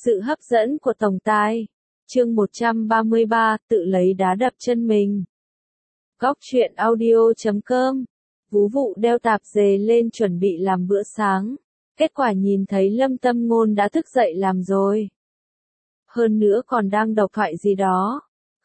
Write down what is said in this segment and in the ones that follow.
Sự hấp dẫn của tổng tài. Chương 133, tự lấy đá đập chân mình. Góc truyện audio.com. Vú Vụ đeo tạp dề lên chuẩn bị làm bữa sáng. Kết quả nhìn thấy Lâm Tâm Ngôn đã thức dậy làm rồi. Hơn nữa còn đang đọc thoại gì đó.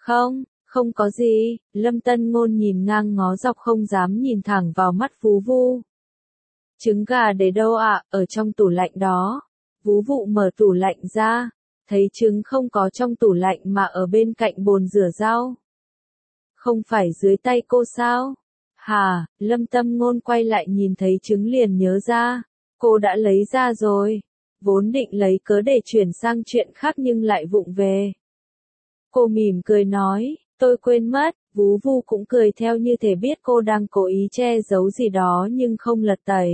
Không có gì, Lâm Tân Ngôn nhìn ngang ngó dọc không dám nhìn thẳng vào mắt Vú Vu. Trứng gà để đâu ạ? Ở trong tủ lạnh đó. Vú Vụ mở tủ lạnh ra, thấy trứng không có trong tủ lạnh mà ở bên cạnh bồn rửa rau. Không phải dưới tay cô sao? Hà, Lâm Tâm Ngôn quay lại nhìn thấy trứng liền nhớ ra, cô đã lấy ra rồi. Vốn định lấy cớ để chuyển sang chuyện khác nhưng lại vụng về. Cô mỉm cười nói, tôi quên mất. Vú Vu cũng cười theo như thể biết cô đang cố ý che giấu gì đó nhưng không lật tẩy.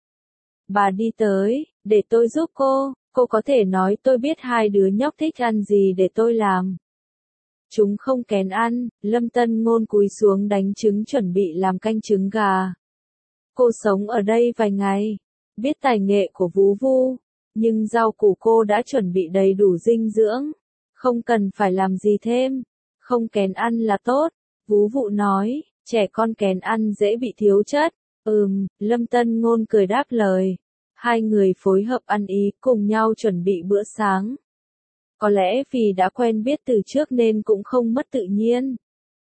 Bà đi tới, để tôi giúp cô có thể nói tôi biết hai đứa nhóc thích ăn gì để tôi làm. Chúng không kén ăn, Lâm Tân Ngôn cúi xuống đánh trứng chuẩn bị làm canh trứng gà. Cô sống ở đây vài ngày, biết tài nghệ của Vú Vu, nhưng rau củ cô đã chuẩn bị đầy đủ dinh dưỡng, không cần phải làm gì thêm, không kén ăn là tốt. Vú Vụ nói, trẻ con kén ăn dễ bị thiếu chất. Lâm Tân Ngôn cười đáp lời. Hai người phối hợp ăn ý cùng nhau chuẩn bị bữa sáng. Có lẽ vì đã quen biết từ trước nên cũng không mất tự nhiên.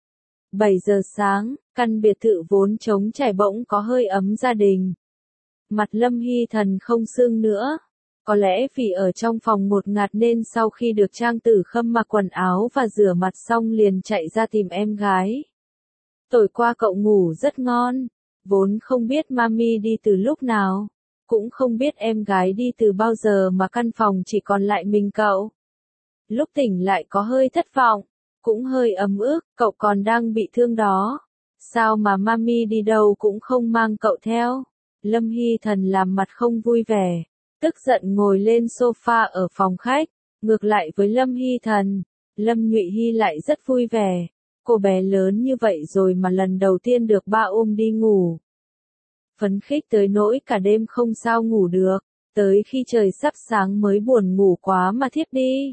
7 giờ sáng, căn biệt thự vốn trống trải bỗng có hơi ấm gia đình. Mặt Lâm Hy Thần không sưng nữa. Có lẽ vì ở trong phòng ngột ngạt nên sau khi được Trang Tử Khâm mặc quần áo và rửa mặt xong liền chạy ra tìm em gái. Tối qua cậu ngủ rất ngon, vốn không biết mami đi từ lúc nào, cũng không biết em gái đi từ bao giờ mà căn phòng chỉ còn lại mình cậu. Lúc tỉnh lại có hơi thất vọng, cũng hơi ấm ức, cậu còn đang bị thương đó. Sao mà mami đi đâu cũng không mang cậu theo? Lâm Hy Thần làm mặt không vui vẻ, tức giận ngồi lên sofa ở phòng khách. Ngược lại với Lâm Hy Thần, Lâm Nhụy Hy lại rất vui vẻ. Cô bé lớn như vậy rồi mà lần đầu tiên được ba ôm đi ngủ. Phấn khích tới nỗi cả đêm không sao ngủ được, tới khi trời sắp sáng mới buồn ngủ quá mà thiếp đi.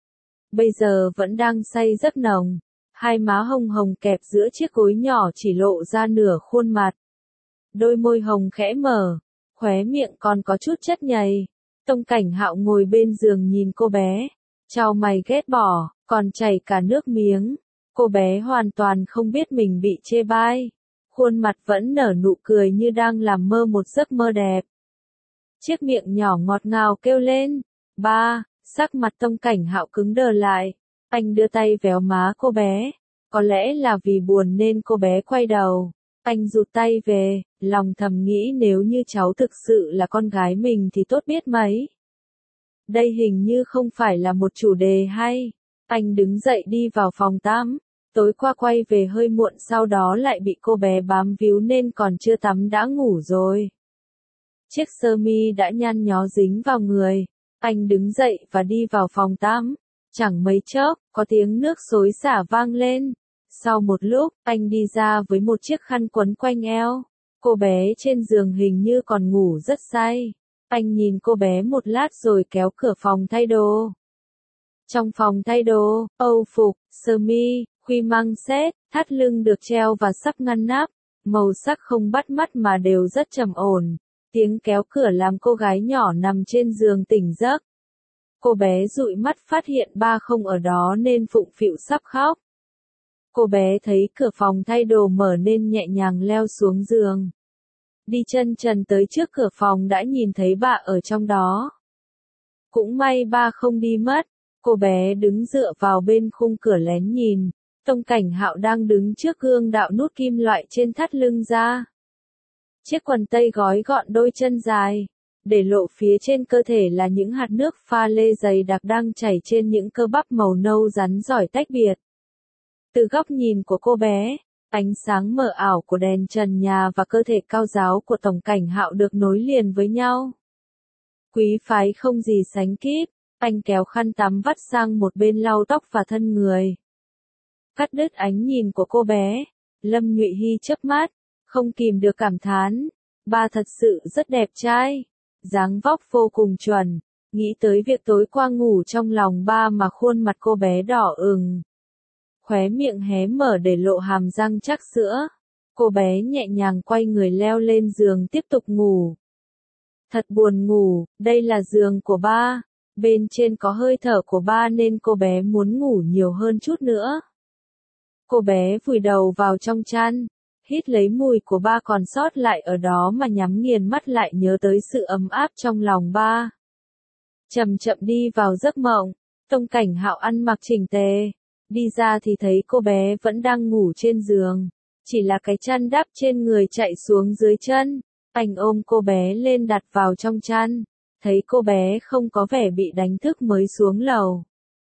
Bây giờ vẫn đang say giấc nồng, hai má hồng hồng kẹp giữa chiếc gối nhỏ chỉ lộ ra nửa khuôn mặt. Đôi môi hồng khẽ mở, khóe miệng còn có chút chất nhầy. Tông Cảnh Hạo ngồi bên giường nhìn cô bé, chau mày ghét bỏ, còn chảy cả nước miếng. Cô bé hoàn toàn không biết mình bị chê bai. Khuôn mặt vẫn nở nụ cười như đang làm mơ một giấc mơ đẹp. Chiếc miệng nhỏ ngọt ngào kêu lên. Ba, sắc mặt Tông Cảnh Hạo cứng đờ lại. Anh đưa tay véo má cô bé. Có lẽ là vì buồn nên cô bé quay đầu. Anh rụt tay về, lòng thầm nghĩ nếu như cháu thực sự là con gái mình thì tốt biết mấy. Đây hình như không phải là một chủ đề hay. Anh đứng dậy đi vào phòng tắm. Tối qua quay về hơi muộn sau đó lại bị cô bé bám víu nên còn chưa tắm đã ngủ rồi. Chiếc sơ mi đã nhăn nhó dính vào người. Anh đứng dậy và đi vào phòng tắm. Chẳng mấy chốc, có tiếng nước xối xả vang lên. Sau một lúc, anh đi ra với một chiếc khăn quấn quanh eo. Cô bé trên giường hình như còn ngủ rất say. Anh nhìn cô bé một lát rồi kéo cửa phòng thay đồ. Trong phòng thay đồ, âu phục, sơ mi, khuy măng set, thắt lưng được treo và sắp ngăn nắp, màu sắc không bắt mắt mà đều rất trầm ổn. Tiếng kéo cửa làm cô gái nhỏ nằm trên giường tỉnh giấc. Cô bé dụi mắt phát hiện ba không ở đó nên phụng phịu sắp khóc. Cô bé thấy cửa phòng thay đồ mở nên nhẹ nhàng leo xuống giường. Đi chân trần tới trước cửa phòng đã nhìn thấy bà ở trong đó. Cũng may ba không đi mất. Cô bé đứng dựa vào bên khung cửa lén nhìn. Tông Cảnh Hạo đang đứng trước gương đạo nút kim loại trên thắt lưng ra. Chiếc quần tây gói gọn đôi chân dài, để lộ phía trên cơ thể là những hạt nước pha lê dày đặc đang chảy trên những cơ bắp màu nâu rắn rỏi tách biệt. Từ góc nhìn của cô bé, ánh sáng mờ ảo của đèn trần nhà và cơ thể cao ráo của Tổng Cảnh Hạo được nối liền với nhau. Quý phái không gì sánh kịp, anh kéo khăn tắm vắt sang một bên lau tóc và thân người. Cắt đứt ánh nhìn của cô bé, Lâm Nhụy Hy chớp mắt, không kìm được cảm thán, ba thật sự rất đẹp trai, dáng vóc vô cùng chuẩn, Nghĩ tới việc tối qua ngủ trong lòng ba mà khuôn mặt cô bé đỏ ửng. Khóe miệng hé mở để lộ hàm răng chắc sữa. Cô bé nhẹ nhàng quay người leo lên giường tiếp tục ngủ. Thật buồn ngủ, đây là giường của ba. Bên trên có hơi thở của ba nên cô bé muốn ngủ nhiều hơn chút nữa. Cô bé vùi đầu vào trong chăn, hít lấy mùi của ba còn sót lại ở đó mà nhắm nghiền mắt lại nhớ tới sự ấm áp trong lòng ba. Chậm chậm đi vào giấc mộng, Tông Cảnh Hạo ăn mặc chỉnh tề. Đi ra thì thấy cô bé vẫn đang ngủ trên giường. Chỉ là cái chăn đắp trên người chạy xuống dưới chân. Anh ôm cô bé lên đặt vào trong chăn. Thấy cô bé không có vẻ bị đánh thức mới xuống lầu.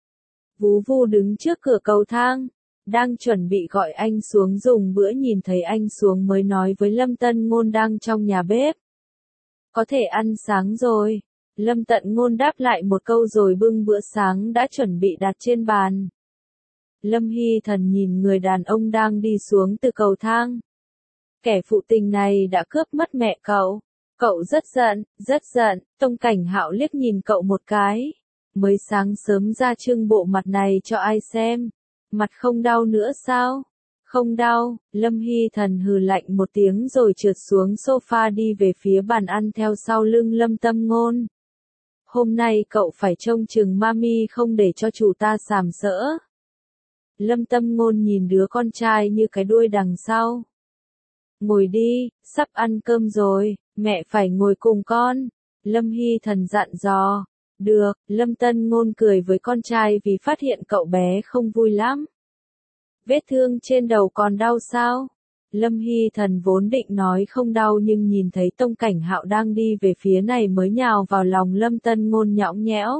Vú Vu đứng trước cửa cầu thang. Đang chuẩn bị gọi anh xuống dùng bữa, nhìn thấy anh xuống mới nói với Lâm Tân Ngôn đang trong nhà bếp. Có thể ăn sáng rồi. Lâm Tận Ngôn đáp lại một câu rồi bưng bữa sáng đã chuẩn bị đặt trên bàn. Lâm Hy Thần nhìn người đàn ông đang đi xuống từ cầu thang. Kẻ phụ tình này đã cướp mất mẹ cậu. Cậu rất giận, rất giận. Tông Cảnh Hạo liếc nhìn cậu một cái. Mới sáng sớm ra trưng bộ mặt này cho ai xem. Mặt không đau nữa sao? Không đau. Lâm Hy Thần hừ lạnh một tiếng rồi trượt xuống sofa đi về phía bàn ăn theo sau lưng Lâm Tâm Ngôn. Hôm nay cậu phải trông chừng mami không để cho chủ ta sàm sỡ. Lâm Tâm Ngôn nhìn đứa con trai như cái đuôi đằng sau. Ngồi đi, sắp ăn cơm rồi, mẹ phải ngồi cùng con. Lâm Hy Thần dặn dò. Được, Lâm Tân Ngôn cười với con trai vì phát hiện cậu bé không vui lắm. Vết thương trên đầu còn đau sao? Lâm Hy Thần vốn định nói không đau nhưng nhìn thấy Tông Cảnh Hạo đang đi về phía này mới nhào vào lòng Lâm Tân Ngôn nhõng nhẽo.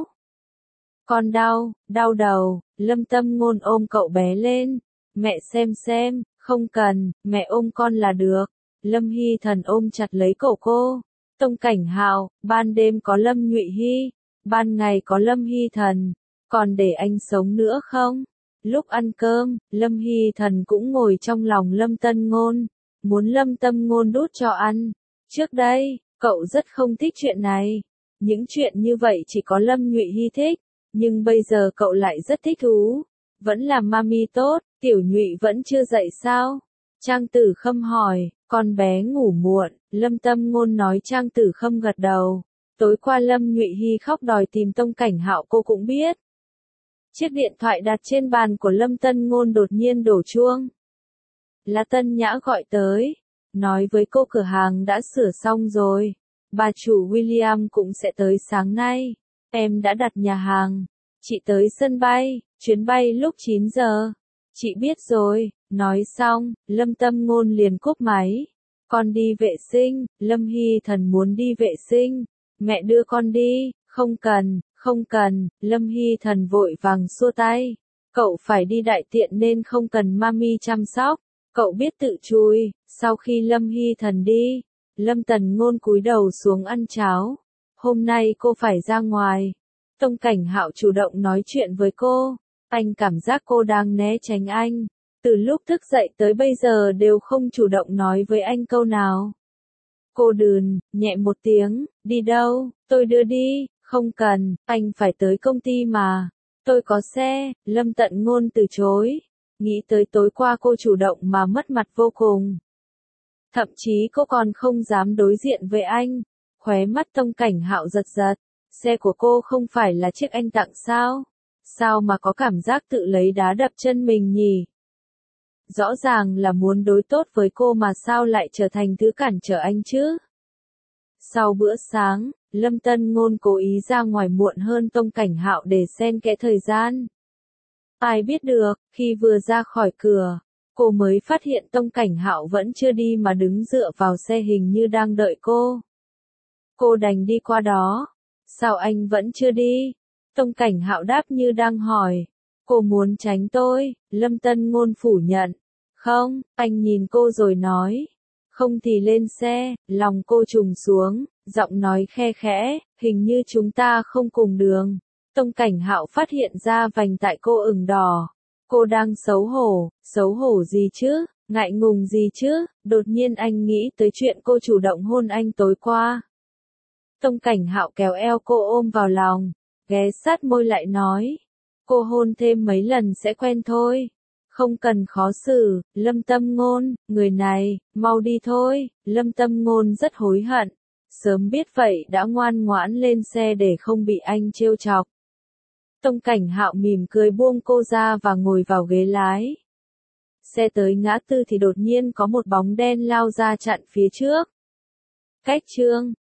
Con đau, đau đầu. Lâm Tâm Ngôn ôm cậu bé lên. Mẹ xem, không cần, mẹ ôm con là được. Lâm Hy Thần ôm chặt lấy cổ cô. Tông Cảnh Hạo, ban đêm có Lâm Nhụy Hy, ban ngày có Lâm Hy Thần, còn để anh sống nữa không? Lúc ăn cơm, Lâm Hy Thần cũng ngồi trong lòng Lâm Tân Ngôn, muốn Lâm Tâm Ngôn đút cho ăn. Trước đây, cậu rất không thích chuyện này. Những chuyện như vậy chỉ có Lâm Nhụy Hy thích, nhưng bây giờ cậu lại rất thích thú. Vẫn là mami tốt, Tiểu Nhụy vẫn chưa dậy sao? Trang Tử Khâm hỏi, con bé ngủ muộn, Lâm Tâm Ngôn nói. Trang Tử Khâm gật đầu. Tối qua Lâm Nhụy Hy khóc đòi tìm Tông Cảnh Hạo cô cũng biết. Chiếc điện thoại đặt trên bàn của Lâm Tân Ngôn đột nhiên đổ chuông. Là Tân Nhã gọi tới, nói với cô cửa hàng đã sửa xong rồi. Bà chủ William cũng sẽ tới sáng nay. Em đã đặt nhà hàng. Chị tới sân bay, chuyến bay lúc 9 giờ. Chị biết rồi, nói xong, Lâm Tâm Ngôn liền cúp máy. Con đi vệ sinh, Lâm Hy Thần muốn đi vệ sinh. Mẹ đưa con đi, không cần, Lâm Hy Thần vội vàng xua tay. Cậu phải đi đại tiện nên không cần mami chăm sóc, cậu biết tự chui. Sau khi Lâm Hy Thần đi, Lâm Tần Ngôn cúi đầu xuống ăn cháo. Hôm nay cô phải ra ngoài. Tông Cảnh Hạo chủ động nói chuyện với cô. Anh cảm giác cô đang né tránh anh. Từ lúc thức dậy tới bây giờ đều không chủ động nói với anh câu nào. Cô đườn, nhẹ một tiếng, đi đâu, tôi đưa đi, không cần, anh phải tới công ty mà. Tôi có xe, Lâm Tận Ngôn từ chối. Nghĩ tới tối qua cô chủ động mà mất mặt vô cùng. Thậm chí cô còn không dám đối diện với anh. Khóe mắt Tông Cảnh Hạo giật giật. Xe của cô không phải là chiếc anh tặng sao? Sao mà có cảm giác tự lấy đá đập chân mình nhỉ? Rõ ràng là muốn đối tốt với cô mà sao lại trở thành thứ cản trở anh chứ? Sau bữa sáng, Lâm Tân Ngôn cố ý ra ngoài muộn hơn Tông Cảnh Hạo để xen kẽ thời gian. Ai biết được, khi vừa ra khỏi cửa, cô mới phát hiện Tông Cảnh Hạo vẫn chưa đi mà đứng dựa vào xe hình như đang đợi cô. Cô đành đi qua đó. Sao anh vẫn chưa đi? Tông Cảnh Hạo đáp như đang hỏi. Cô muốn tránh tôi, Lâm Tân Ngôn phủ nhận. Không, anh nhìn cô rồi nói. Không thì lên xe, lòng cô trùng xuống, giọng nói khe khẽ, hình như chúng ta không cùng đường. Tông Cảnh Hạo phát hiện ra vành tại cô ửng đỏ. Cô đang xấu hổ gì chứ, ngại ngùng gì chứ, đột nhiên anh nghĩ tới chuyện cô chủ động hôn anh tối qua. Tông Cảnh Hạo kéo eo cô ôm vào lòng, ghé sát môi lại nói. Cô hôn thêm mấy lần sẽ quen thôi. Không cần khó xử, Lâm Tâm Ngôn, người này, mau đi thôi. Lâm Tâm Ngôn rất hối hận. Sớm biết vậy đã ngoan ngoãn lên xe để không bị anh trêu chọc. Tông Cảnh Hạo mỉm cười buông cô ra và ngồi vào ghế lái. Xe tới ngã tư thì đột nhiên có một bóng đen lao ra chặn phía trước. Cách Chương